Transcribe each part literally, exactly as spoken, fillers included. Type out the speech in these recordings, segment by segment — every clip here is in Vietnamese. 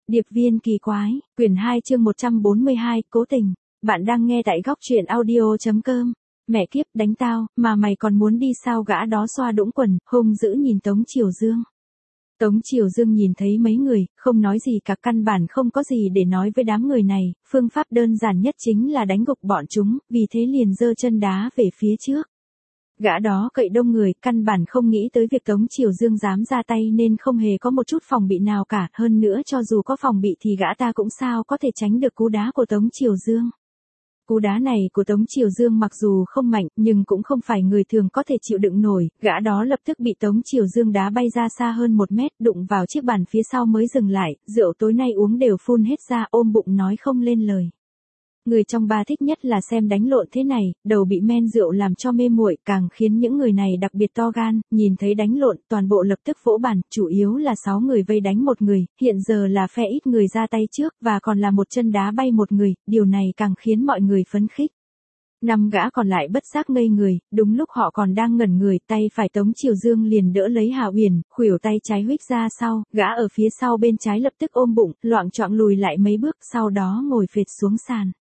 Điệp viên kỳ quái, quyển hai chương một trăm bốn mươi hai, cố tình. Bạn đang nghe tại góc truyện audio.com. Mẹ kiếp, đánh tao, mà mày còn muốn đi sao? Gã đó xoa đũng quần, hung dữ nhìn Tống Triều Dương. Tống Triều Dương nhìn thấy mấy người, không nói gì cả, căn bản không có gì để nói với đám người này, phương pháp đơn giản nhất chính là đánh gục bọn chúng, vì thế liền giơ chân đá về phía trước. Gã đó cậy đông người, căn bản không nghĩ tới việc Tống Triều Dương dám ra tay nên không hề có một chút phòng bị nào cả, hơn nữa cho dù có phòng bị thì gã ta cũng sao có thể tránh được cú đá của Tống Triều Dương. Cú đá này của Tống Triều Dương mặc dù không mạnh nhưng cũng không phải người thường có thể chịu đựng nổi, gã đó lập tức bị Tống Triều Dương đá bay ra xa hơn một mét, đụng vào chiếc bàn phía sau mới dừng lại, rượu tối nay uống đều phun hết ra, ôm bụng nói không lên lời. Người trong ba thích nhất là xem đánh lộn thế này, đầu bị men rượu làm cho mê muội, càng khiến những người này đặc biệt to gan, nhìn thấy đánh lộn, toàn bộ lập tức vỗ bàn, chủ yếu là sáu người vây đánh một người, hiện giờ là phe ít người ra tay trước, và còn là một chân đá bay một người, điều này càng khiến mọi người phấn khích. Năm gã còn lại bất giác ngây người, đúng lúc họ còn đang ngẩn người, tay phải Tống Triều Dương liền đỡ lấy Hà Uyển, khuỷu tay trái huých ra sau, gã ở phía sau bên trái lập tức ôm bụng, loạng choạng lùi lại mấy bước, sau đó ngồi phệt xuống sàn.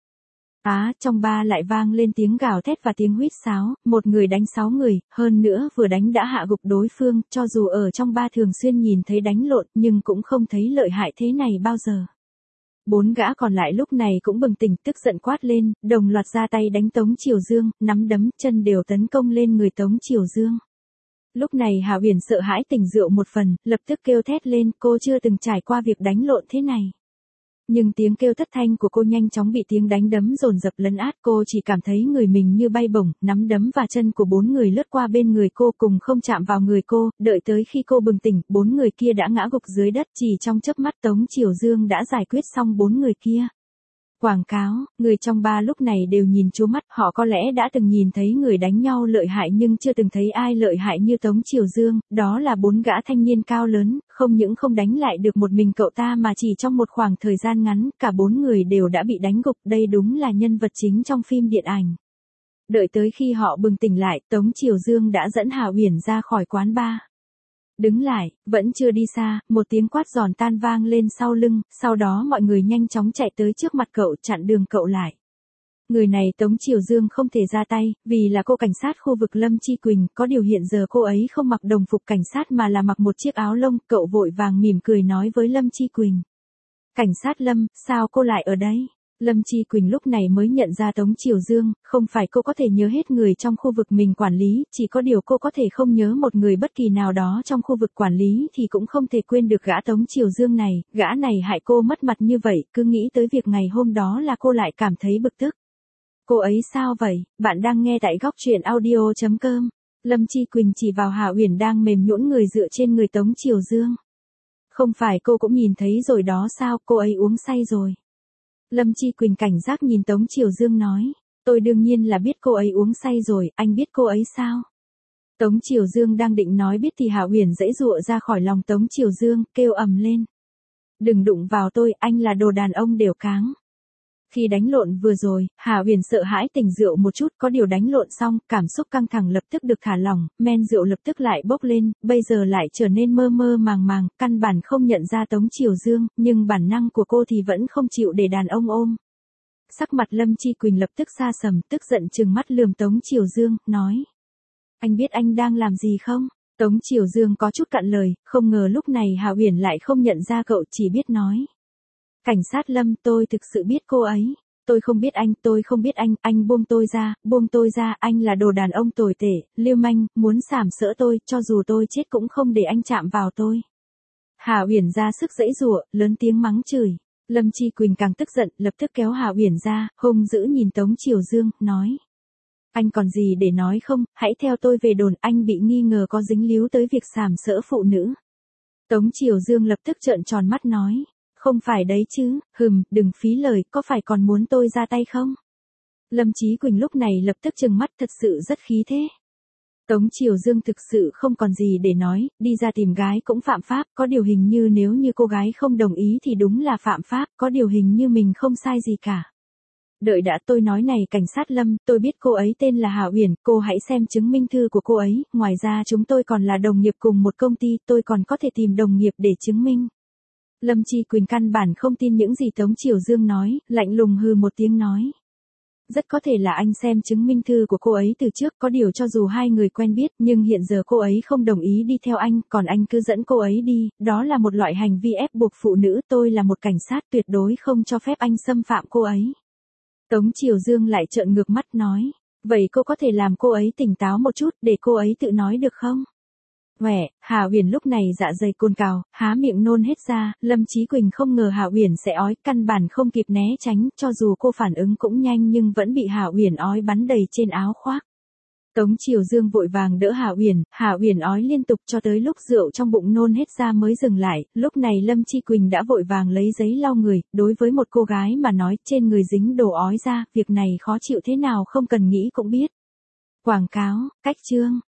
Á, trong ba lại vang lên tiếng gào thét và tiếng huýt sáo, một người đánh sáu người, hơn nữa vừa đánh đã hạ gục đối phương, cho dù ở trong ba thường xuyên nhìn thấy đánh lộn nhưng cũng không thấy lợi hại thế này bao giờ. Bốn gã còn lại lúc này cũng bừng tỉnh, tức giận quát lên, đồng loạt ra tay đánh Tống Triều Dương, nắm đấm chân đều tấn công lên người Tống Triều Dương. Lúc này Hà Uyển sợ hãi tỉnh rượu một phần, lập tức kêu thét lên, cô chưa từng trải qua việc đánh lộn thế này. Nhưng tiếng kêu thất thanh của cô nhanh chóng bị tiếng đánh đấm dồn dập lấn át, cô chỉ cảm thấy người mình như bay bổng, nắm đấm và chân của bốn người lướt qua bên người cô cùng không chạm vào người cô, đợi tới khi cô bừng tỉnh, bốn người kia đã ngã gục dưới đất, chỉ trong chớp mắt Tống Triều Dương đã giải quyết xong bốn người kia. Quảng cáo, người trong ba lúc này đều nhìn trố mắt, họ có lẽ đã từng nhìn thấy người đánh nhau lợi hại nhưng chưa từng thấy ai lợi hại như Tống Triều Dương, đó là bốn gã thanh niên cao lớn, không những không đánh lại được một mình cậu ta mà chỉ trong một khoảng thời gian ngắn, cả bốn người đều đã bị đánh gục, đây đúng là nhân vật chính trong phim điện ảnh. Đợi tới khi họ bừng tỉnh lại, Tống Triều Dương đã dẫn Hà Uyển ra khỏi quán bar. Đứng lại, vẫn chưa đi xa, một tiếng quát giòn tan vang lên sau lưng, sau đó mọi người nhanh chóng chạy tới trước mặt cậu, chặn đường cậu lại. Người này Tống Triều Dương không thể ra tay, vì là cô cảnh sát khu vực Lâm Chi Quỳnh, có điều hiện giờ cô ấy không mặc đồng phục cảnh sát mà là mặc một chiếc áo lông, cậu vội vàng mỉm cười nói với Lâm Chi Quỳnh. Cảnh sát Lâm, sao cô lại ở đây? Lâm Chi Quỳnh lúc này mới nhận ra Tống Triều Dương, không phải cô có thể nhớ hết người trong khu vực mình quản lý, chỉ có điều cô có thể không nhớ một người bất kỳ nào đó trong khu vực quản lý thì cũng không thể quên được gã Tống Triều Dương này, gã này hại cô mất mặt như vậy, cứ nghĩ tới việc ngày hôm đó là cô lại cảm thấy bực tức. Cô ấy sao vậy? Bạn đang nghe tại góc truyện audio.com. Lâm Chi Quỳnh chỉ vào Hà Uyển đang mềm nhũn người dựa trên người Tống Triều Dương. Không phải cô cũng nhìn thấy rồi đó sao, cô ấy uống say rồi. Lâm Chi Quỳnh cảnh giác nhìn Tống Triều Dương nói, tôi đương nhiên là biết cô ấy uống say rồi, anh biết cô ấy sao? Tống Triều Dương đang định nói biết thì Hà Uyển giãy giụa ra khỏi lòng Tống Triều Dương, kêu ầm lên. Đừng đụng vào tôi, anh là đồ đàn ông đều cáng. Khi đánh lộn vừa rồi, Hà Uyển sợ hãi tỉnh rượu một chút, có điều đánh lộn xong, cảm xúc căng thẳng lập tức được thả lỏng, men rượu lập tức lại bốc lên, bây giờ lại trở nên mơ mơ màng màng, căn bản không nhận ra Tống Triều Dương, nhưng bản năng của cô thì vẫn không chịu để đàn ông ôm. Sắc mặt Lâm Chi Quỳnh lập tức sa sầm, tức giận trừng mắt lườm Tống Triều Dương, nói. Anh biết anh đang làm gì không? Tống Triều Dương có chút cạn lời, không ngờ lúc này Hà Uyển lại không nhận ra cậu, chỉ biết nói. Cảnh sát Lâm, tôi thực sự biết cô ấy. Tôi không biết anh, tôi không biết anh, anh buông tôi ra, buông tôi ra, anh là đồ đàn ông tồi tệ, lưu manh, muốn sàm sỡ tôi, cho dù tôi chết cũng không để anh chạm vào tôi. Hà Uyển ra sức giãy giụa, lớn tiếng mắng chửi. Lâm Chi Quỳnh càng tức giận, lập tức kéo Hà Uyển ra, hung dữ nhìn Tống Triều Dương, nói. Anh còn gì để nói không, hãy theo tôi về đồn, anh bị nghi ngờ có dính líu tới việc sàm sỡ phụ nữ. Tống Triều Dương lập tức trợn tròn mắt nói. Không phải đấy chứ, hừm, đừng phí lời, có phải còn muốn tôi ra tay không? Lâm Chí Quỳnh lúc này lập tức trừng mắt, thật sự rất khí thế. Tống Triều Dương thực sự không còn gì để nói, đi ra tìm gái cũng phạm pháp, có điều hình như nếu như cô gái không đồng ý thì đúng là phạm pháp, có điều hình như mình không sai gì cả. Đợi đã, tôi nói này cảnh sát Lâm, tôi biết cô ấy tên là Hà Uyển, cô hãy xem chứng minh thư của cô ấy, ngoài ra chúng tôi còn là đồng nghiệp cùng một công ty, tôi còn có thể tìm đồng nghiệp để chứng minh. Lâm Chi Quỳnh căn bản không tin những gì Tống Triều Dương nói, lạnh lùng hừ một tiếng nói. Rất có thể là anh xem chứng minh thư của cô ấy từ trước, có điều cho dù hai người quen biết nhưng hiện giờ cô ấy không đồng ý đi theo anh, còn anh cứ dẫn cô ấy đi, đó là một loại hành vi ép buộc phụ nữ, tôi là một cảnh sát tuyệt đối không cho phép anh xâm phạm cô ấy. Tống Triều Dương lại trợn ngược mắt nói, vậy cô có thể làm cô ấy tỉnh táo một chút để cô ấy tự nói được không? Quẻ, Hà Uyển lúc này dạ dày cồn cào, há miệng nôn hết ra, Lâm Chí Quỳnh không ngờ Hà Uyển sẽ ói, căn bản không kịp né tránh, cho dù cô phản ứng cũng nhanh nhưng vẫn bị Hà Uyển ói bắn đầy trên áo khoác. Tống Triều Dương vội vàng đỡ Hà Uyển, Hà Uyển ói liên tục cho tới lúc rượu trong bụng nôn hết ra mới dừng lại, lúc này Lâm Chi Quỳnh đã vội vàng lấy giấy lau người, đối với một cô gái mà nói trên người dính đồ ói ra, việc này khó chịu thế nào không cần nghĩ cũng biết. Quảng cáo, cách chương.